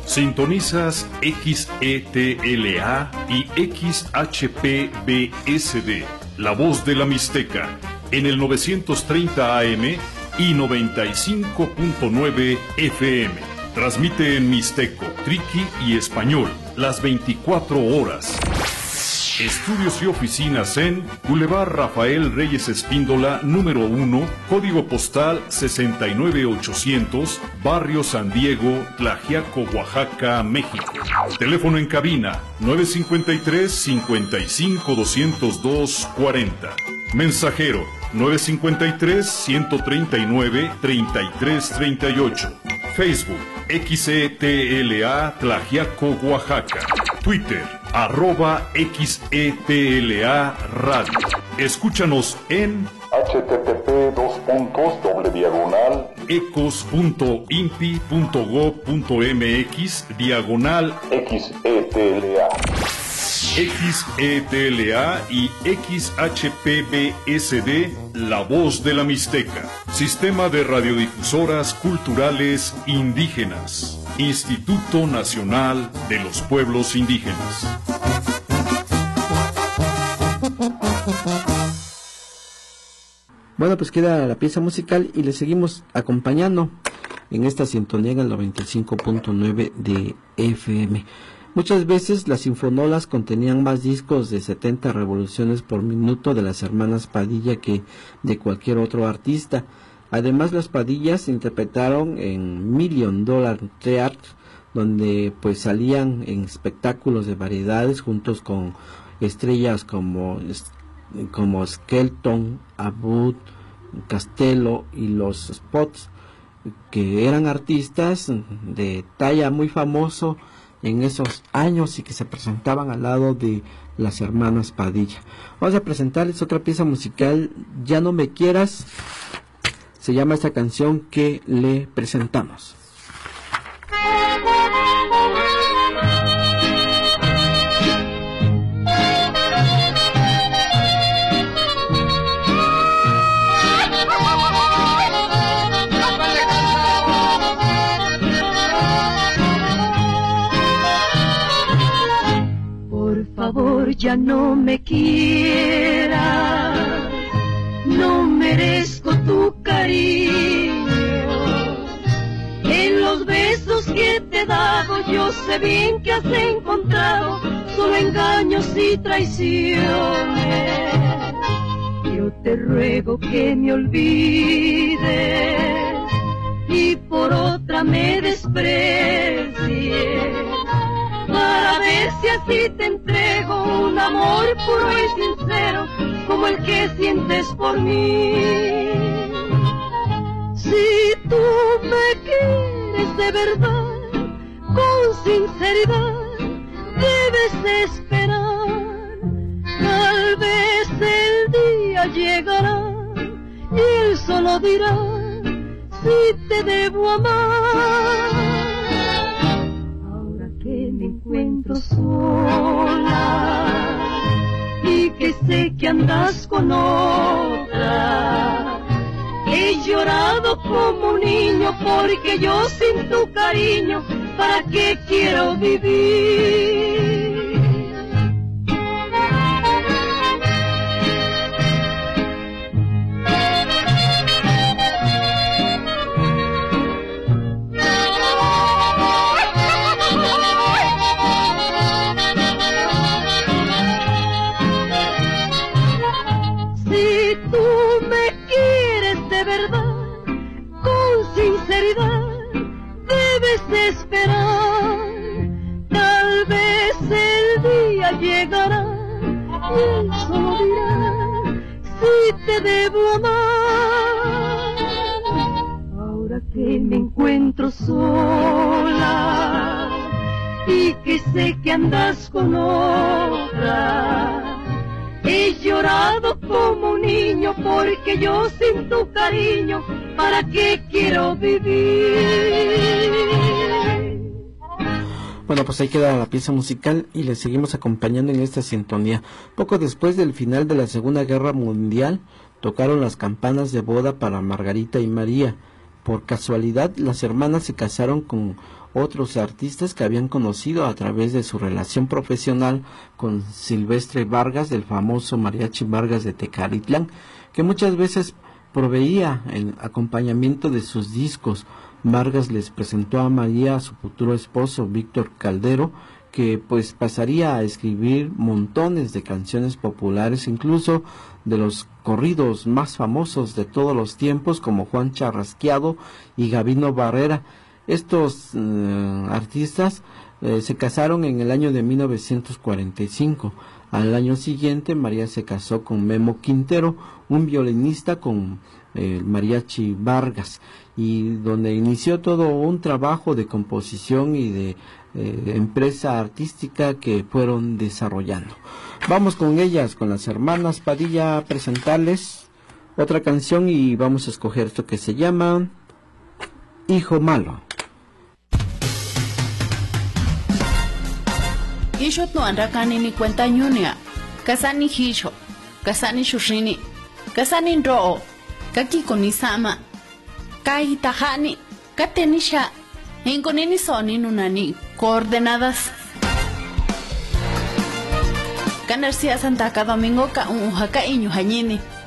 Sintonizas XETLA y XHPBSD, La Voz de la Mixteca, en el 930 AM y 95.9 FM. Transmite en mixteco, triqui y español las 24 horas. Estudios y oficinas en Boulevard Rafael Reyes Espíndola, número 1, código postal 69800, Barrio San Diego, Tlaxiaco, Oaxaca, México. Teléfono en cabina 953-55-202-40. Mensajero 953-139-3338. Facebook XETLA Tlaxiaco, Oaxaca. Twitter @XETLA Radio. Escúchanos en http://ecos.impi.gov.mx/XETLA. XETLA y XHPBSD, La Voz de la Mixteca. Sistema de Radiodifusoras Culturales Indígenas. Instituto Nacional de los Pueblos Indígenas. Bueno, pues queda la pieza musical y le seguimos acompañando en esta sintonía en el 95.9 de FM. Muchas veces las sinfonolas contenían más discos de 70 revoluciones por minuto de las hermanas Padilla que de cualquier otro artista. Además, las Padillas interpretaron en $1 Million Theatre, donde pues salían en espectáculos de variedades juntos con estrellas como Skelton, Abud, Castello y los Spots, que eran artistas de talla muy famoso en esos años y que se presentaban al lado de las hermanas Padilla. Vamos a presentarles otra pieza musical, Ya no me quieras. Se llama esta canción que le presentamos. Por favor, ya no me quieras, no merezco tu cariño. En los besos que te he dado yo sé bien que has encontrado solo engaños y traiciones. Yo te ruego que me olvides y por otra me desprecies, para ver si así te entrego un amor puro y sincero como el que sientes por mí. Si tú me quieres de verdad, con sinceridad, debes esperar. Tal vez el día llegará y él solo dirá si te debo amar. Ahora que me encuentro sola y que sé que andas con otra, he llorado como un niño porque yo sin tu cariño, ¿para qué quiero vivir? Debes esperar, tal vez el día llegará y él solo dirá si te debo amar. Ahora que me encuentro sola y que sé que andas con otra, he llorado como un niño porque yo sin tu cariño, ¿para qué quiero vivir? Bueno, pues ahí queda la pieza musical y le seguimos acompañando en esta sintonía. Poco después del final de la Segunda Guerra Mundial, tocaron las campanas de boda para Margarita y María. Por casualidad, las hermanas se casaron con otros artistas que habían conocido a través de su relación profesional con Silvestre Vargas, del famoso Mariachi Vargas de Tecalitlán, que muchas veces proveía el acompañamiento de sus discos. Vargas les presentó a María a su futuro esposo Víctor Caldero, que pues pasaría a escribir montones de canciones populares, incluso de los corridos más famosos de todos los tiempos, como Juan Charrasqueado y Gabino Barrera. Estos artistas se casaron en el año de 1945. Al año siguiente, María se casó con Memo Quintero, un violinista con Mariachi Vargas, y donde inició todo un trabajo de composición y de empresa artística que fueron desarrollando. Vamos con ellas, con las hermanas Padilla, a presentarles otra canción, y vamos a escoger esto que se llama Hijo Malo. Ishot no anrakani ni cuenta ñunia, kasani hisho, kasani shushini, kasani roo, kakiko ni sama, kai tahani, katenisha, inkonini soni nunani, coordenadas. Kanarcia Santa Domingo ka un haka iñu hañini.